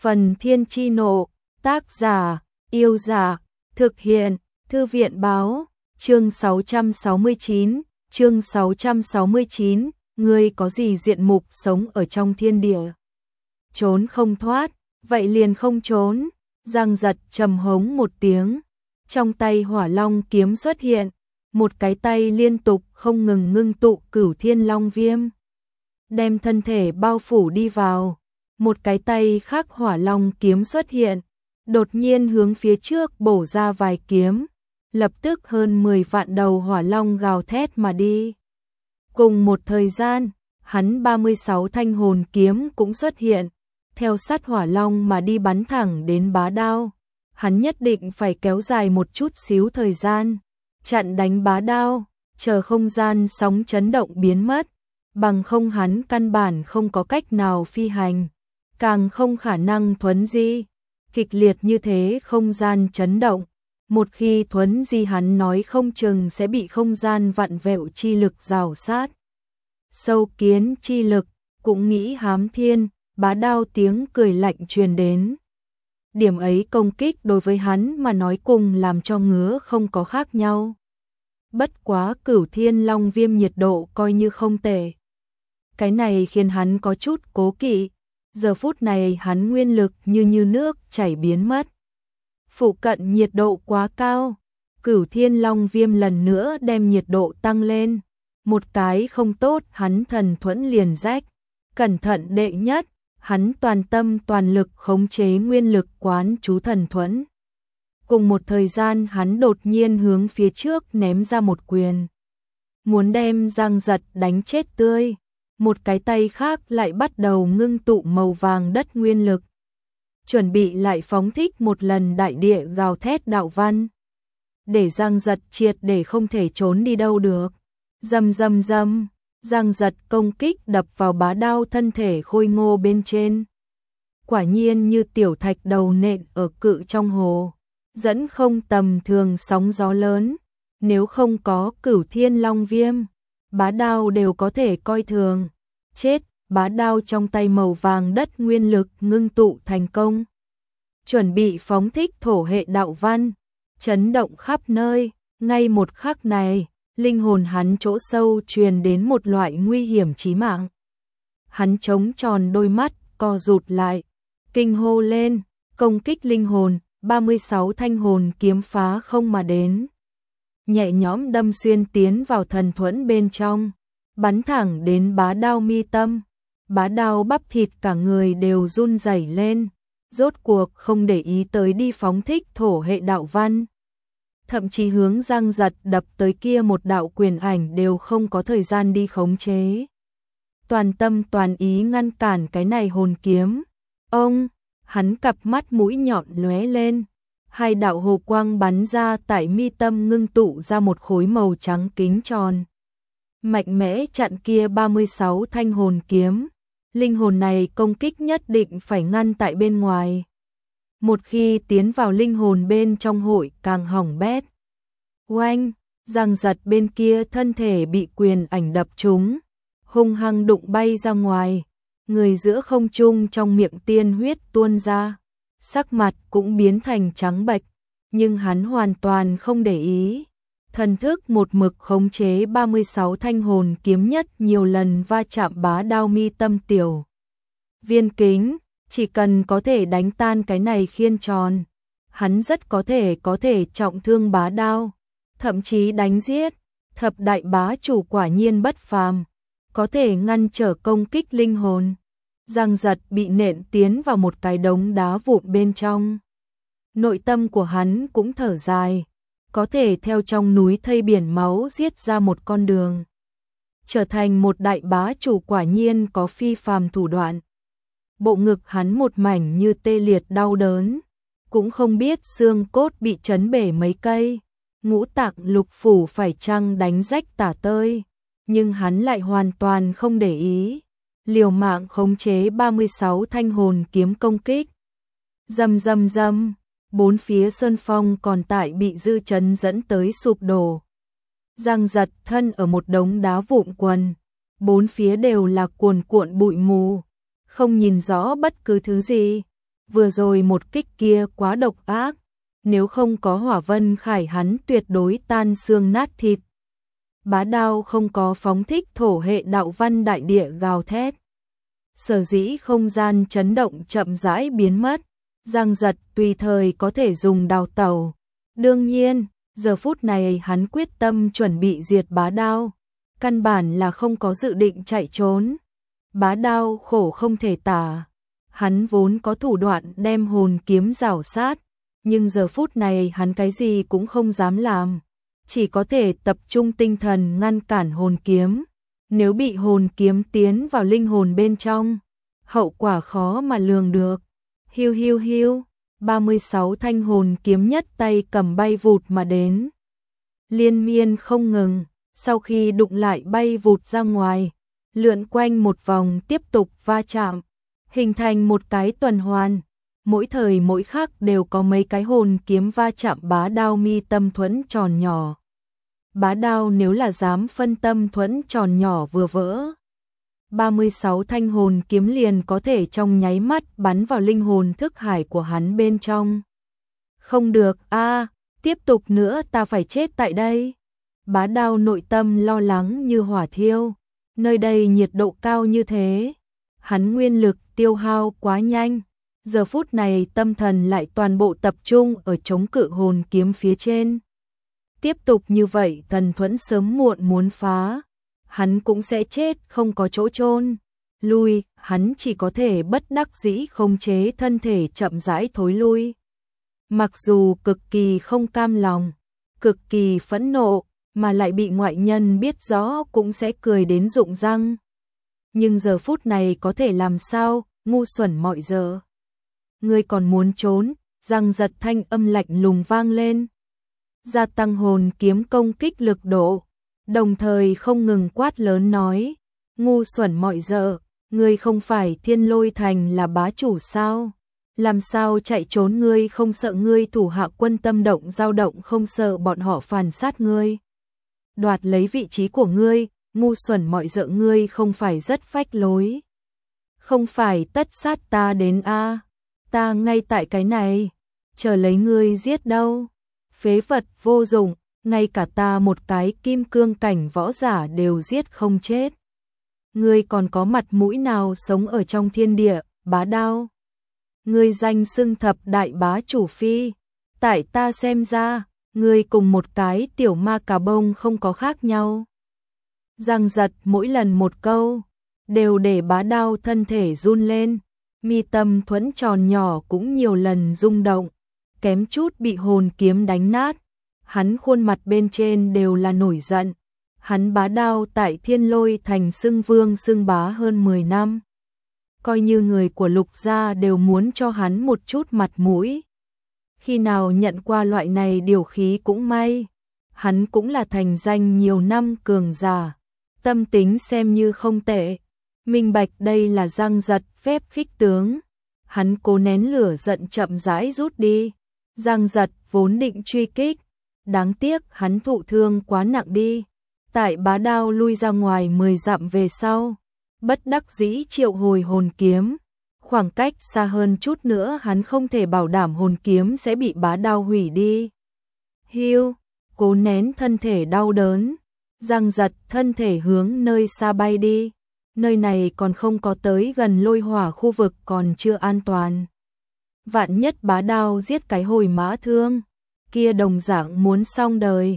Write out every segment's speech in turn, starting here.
Phần Thiên Chi Nộ, tác giả, Yêu Giả, thực hiện, Thư viện Báo, chương 669, ngươi có gì diện mục sống ở trong thiên địa. Trốn không thoát, vậy liền không trốn, Giang Giật trầm hống một tiếng, trong tay Hỏa Long kiếm xuất hiện, một cái tay liên tục không ngừng ngưng tụ Cửu Thiên Long Viêm, đem thân thể bao phủ đi vào. Một cái tay khác Hỏa Long kiếm xuất hiện, đột nhiên hướng phía trước bổ ra vài kiếm, lập tức hơn 10 vạn đầu hỏa long gào thét mà đi. Cùng một thời gian, hắn 36 thanh hồn kiếm cũng xuất hiện, theo sát hỏa long mà đi bắn thẳng đến Bá Đao. Hắn nhất định phải kéo dài một chút xíu thời gian, chặn đánh Bá Đao, chờ không gian sóng chấn động biến mất, bằng không hắn căn bản không có cách nào phi hành, càng không khả năng thuấn di. Kịch liệt như thế không gian chấn động, một khi thuấn di hắn nói không chừng sẽ bị không gian vặn vẹo chi lực rào sát. Sâu kiến chi lực, cũng nghĩ hám thiên, Bá Đao tiếng cười lạnh truyền đến. Điểm ấy công kích đối với hắn mà nói cùng làm cho ngứa không có khác nhau. Bất quá Cửu Thiên Long Viêm nhiệt độ coi như không tệ. Cái này khiến hắn có chút cố kỵ. Giờ phút này hắn nguyên lực như nước chảy biến mất. Phụ cận nhiệt độ quá cao, Cửu Thiên Long Viêm lần nữa đem nhiệt độ tăng lên. Một cái không tốt hắn thần thuẫn liền rách. Cẩn thận đệ nhất, hắn toàn tâm toàn lực khống chế nguyên lực quán chú thần thuẫn. Cùng một thời gian hắn đột nhiên hướng phía trước ném ra một quyền. Muốn đem Giang Giật đánh chết tươi. Một cái tay khác lại bắt đầu ngưng tụ màu vàng đất nguyên lực. Chuẩn bị lại phóng thích một lần đại địa gào thét đạo văn. Để Giang Giật triệt để không thể trốn đi đâu được. Rầm rầm rầm, Giang Giật công kích đập vào Bá Đao thân thể khôi ngô bên trên. Quả nhiên như tiểu thạch đầu nện ở cự trong hồ. Dẫn không tầm thường sóng gió lớn. Nếu không có Cửu Thiên Long Viêm, Bá Đao đều có thể coi thường. Chết, Bá Đao trong tay màu vàng đất nguyên lực ngưng tụ thành công. Chuẩn bị phóng thích thổ hệ đạo văn, chấn động khắp nơi. Ngay một khắc này, linh hồn hắn chỗ sâu truyền đến một loại nguy hiểm chí mạng. Hắn trống tròn đôi mắt, co rụt lại, kinh hô lên, công kích linh hồn, 36 thanh hồn kiếm phá không mà đến. Nhẹ nhõm đâm xuyên tiến vào thần thuẫn bên trong, bắn thẳng đến Bá Đao mi tâm. Bá Đao bắp thịt cả người đều run rẩy lên, rốt cuộc không để ý tới đi phóng thích thổ hệ đạo văn. Thậm chí hướng Giang Giật đập tới kia một đạo quyền ảnh đều không có thời gian đi khống chế. Toàn tâm toàn ý ngăn cản cái này hồn kiếm. Ông, hắn cặp mắt mũi nhọn lóe lên. Hai đạo hồ quang bắn ra tại mi tâm ngưng tụ ra một khối màu trắng kính tròn. Mạnh mẽ chặn kia 36 thanh hồn kiếm. Linh hồn này công kích nhất định phải ngăn tại bên ngoài. Một khi tiến vào linh hồn bên trong hội càng hỏng bét. Oanh, Giang Giật bên kia thân thể bị quyền ảnh đập trúng, hung hăng đụng bay ra ngoài. Người giữa không trung trong miệng tiên huyết tuôn ra. Sắc mặt cũng biến thành trắng bệch, nhưng hắn hoàn toàn không để ý. Thần thức một mực khống chế 36 thanh hồn kiếm nhất nhiều lần va chạm Bá Đao mi tâm tiểu viên kính, chỉ cần có thể đánh tan cái này khiên tròn, hắn rất có thể trọng thương Bá Đao, thậm chí đánh giết. Thập đại bá chủ quả nhiên bất phàm, có thể ngăn trở công kích linh hồn. Giang Giật bị nện tiến vào một cái đống đá vụn bên trong. Nội tâm của hắn cũng thở dài, có thể theo trong núi thây biển máu giết ra một con đường. Trở thành một đại bá chủ quả nhiên có phi phàm thủ đoạn. Bộ ngực hắn một mảnh như tê liệt đau đớn, cũng không biết xương cốt bị chấn bể mấy cây, ngũ tạng lục phủ phải chăng đánh rách tả tơi, nhưng hắn lại hoàn toàn không để ý. Liều mạng khống chế 36 thanh hồn kiếm công kích. Rầm rầm rầm, bốn phía sơn phong còn tại bị dư chấn dẫn tới sụp đổ. Giang Giật thân ở một đống đá vụn quần, bốn phía đều là cuồn cuộn bụi mù, không nhìn rõ bất cứ thứ gì. vừa rồi một kích kia quá độc ác, nếu không có Hỏa Vân Khải hắn tuyệt đối tan xương nát thịt. Bá đao không có phóng thích thổ hệ đạo văn đại địa gào thét. Sở dĩ không gian chấn động chậm rãi biến mất, Giang Giật tùy thời có thể dùng đào tẩu. Đương nhiên, giờ phút này hắn quyết tâm chuẩn bị diệt bá đao, căn bản là không có dự định chạy trốn. Bá đao khổ không thể tả, hắn vốn có thủ đoạn đem hồn kiếm rảo sát, nhưng giờ phút này hắn cái gì cũng không dám làm, chỉ có thể tập trung tinh thần ngăn cản hồn kiếm. Nếu bị hồn kiếm tiến vào linh hồn bên trong, hậu quả khó mà lường được. Hiu hiu hiu, 36 thanh hồn kiếm nhất tay cầm bay vụt mà đến. Liên miên không ngừng, sau khi đụng lại bay vụt ra ngoài, lượn quanh một vòng tiếp tục va chạm, hình thành một cái tuần hoàn. Mỗi thời mỗi khắc đều có mấy cái hồn kiếm va chạm bá đao mi tâm thuẫn tròn nhỏ. Bá đao nếu là dám phân tâm thuẫn tròn nhỏ vừa vỡ, 36 thanh hồn kiếm liền có thể trong nháy mắt bắn vào linh hồn thức hải của hắn bên trong. Không được a, tiếp tục nữa ta phải chết tại đây. Bá đao nội tâm lo lắng như hỏa thiêu, nơi đây nhiệt độ cao như thế, hắn nguyên lực tiêu hao quá nhanh, giờ phút này tâm thần lại toàn bộ tập trung ở chống cự hồn kiếm phía trên. Tiếp tục như vậy thần thuẫn sớm muộn muốn phá, hắn cũng sẽ chết không có chỗ chôn. Lui, hắn chỉ có thể bất đắc dĩ khống chế thân thể chậm rãi thối lui. Mặc dù cực kỳ không cam lòng, cực kỳ phẫn nộ, mà lại bị ngoại nhân biết rõ cũng sẽ cười đến rụng răng. Nhưng giờ phút này có thể làm sao, ngu xuẩn mọi giờ. Ngươi còn muốn trốn, Giang Giật thanh âm lạnh lùng vang lên. Gia tăng hồn kiếm công kích lực độ, đồng thời không ngừng quát lớn nói, ngu xuẩn mọi giờ, ngươi không phải Thiên Lôi Thành là bá chủ sao? Làm sao chạy trốn, ngươi không sợ ngươi thủ hạ quân tâm động dao động, không sợ bọn họ phản sát ngươi, đoạt lấy vị trí của ngươi, ngu xuẩn mọi giờ, ngươi không phải rất phách lối, không phải tất sát ta đến a, ta ngay tại cái này, chờ lấy ngươi giết đâu. Phế vật vô dụng, ngay cả ta một cái kim cương cảnh võ giả đều giết không chết. Ngươi còn có mặt mũi nào sống ở trong thiên địa, bá đao? Ngươi danh xưng thập đại bá chủ phi, tại ta xem ra, ngươi cùng một cái tiểu ma cà bông không có khác nhau. Giang Giật mỗi lần một câu, đều để bá đao thân thể run lên, mi tâm thuẫn tròn nhỏ cũng nhiều lần rung động, kém chút bị hồn kiếm đánh nát. Hắn khuôn mặt bên trên đều là nổi giận. Hắn bá đao tại Thiên Lôi Thành xưng vương xưng bá hơn 10 năm. Coi như người của Lục gia đều muốn cho hắn một chút mặt mũi. Khi nào nhận qua loại này điều khí cũng may. Hắn cũng là thành danh nhiều năm cường giả, tâm tính xem như không tệ. Minh bạch đây là Giang Giật phép khích tướng. Hắn cố nén lửa giận chậm rãi rút đi. Giang Giật vốn định truy kích, đáng tiếc hắn thụ thương quá nặng đi. Tại bá đao lui ra ngoài 10 dặm về sau, bất đắc dĩ triệu hồi hồn kiếm. Khoảng cách xa hơn chút nữa hắn không thể bảo đảm hồn kiếm sẽ bị bá đao hủy đi. Hiu, cố nén thân thể đau đớn, Giang Giật thân thể hướng nơi xa bay đi. Nơi này còn không có tới gần lôi hỏa khu vực, còn chưa an toàn. Vạn nhất bá đao giết cái hồi mã thương, kia đồng dạng muốn xong đời.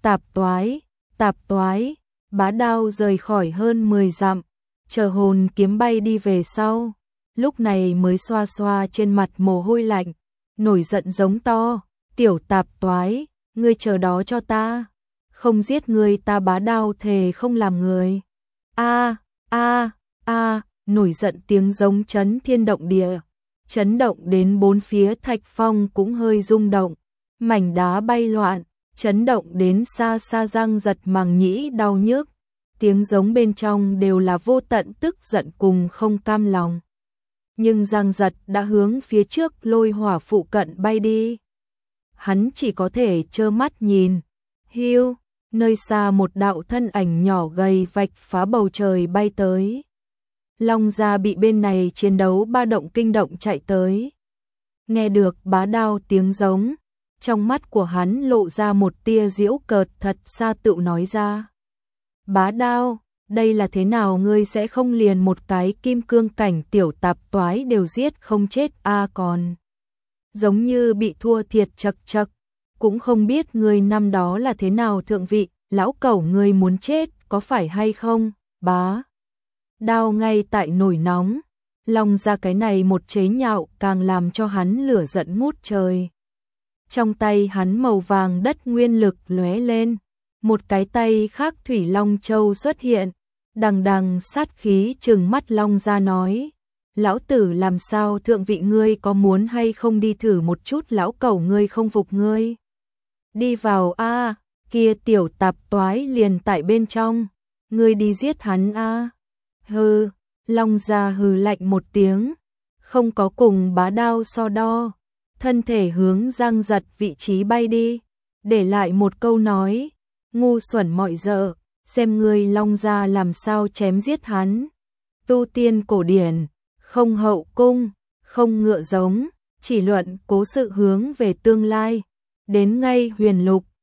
Tạp toái, bá đao rời khỏi hơn 10 dặm, chờ hồn kiếm bay đi về sau, lúc này mới xoa xoa trên mặt mồ hôi lạnh, nổi giận giống to, tiểu tạp toái, ngươi chờ đó cho ta, không giết ngươi ta bá đao thề không làm người. Nổi giận tiếng giống chấn thiên động địa, chấn động đến bốn phía thạch phong cũng hơi rung động, mảnh đá bay loạn, chấn động đến xa xa. Giang Giật màng nhĩ đau nhức, tiếng giống bên trong đều là vô tận tức giận cùng không cam lòng. Nhưng Giang Giật đã hướng phía trước lôi hỏa phụ cận bay đi. Hắn chỉ có thể trơ mắt nhìn. Hiu, nơi xa một đạo thân ảnh nhỏ gầy vạch phá bầu trời bay tới. Long gia bị bên này chiến đấu ba động kinh động chạy tới. Nghe được Bá Đao tiếng giống, trong mắt của hắn lộ ra một tia giễu cợt thật xa tự nói ra. Bá Đao, đây là thế nào, ngươi sẽ không liền một cái kim cương cảnh tiểu tạp toái đều giết không chết còn. Giống như bị thua thiệt chật chật, cũng không biết ngươi năm đó là thế nào thượng vị, lão cẩu ngươi muốn chết, có phải hay không, Bá Đao ngay tại nổi nóng, Long ra cái này một chế nhạo càng làm cho hắn lửa giận ngút trời. Trong tay hắn màu vàng đất nguyên lực lóe lên, một cái tay khác Thủy Long Châu xuất hiện, đằng đằng sát khí trừng mắt Long ra nói, lão tử làm sao thượng vị, ngươi có muốn hay không đi thử một chút, lão cẩu ngươi không phục ngươi. Đi vào a, kia tiểu tạp toái liền tại bên trong, ngươi đi giết hắn a. Hừ, Long ra hừ lạnh một tiếng, không có cùng Bá Đao so đo, thân thể hướng Giang Giật vị trí bay đi, để lại một câu nói, ngu xuẩn mọi dợ, xem ngươi Long ra làm sao chém giết hắn. Tu tiên cổ điển, không hậu cung, không ngựa giống, chỉ luận cố sự hướng về tương lai, đến ngay huyền lục,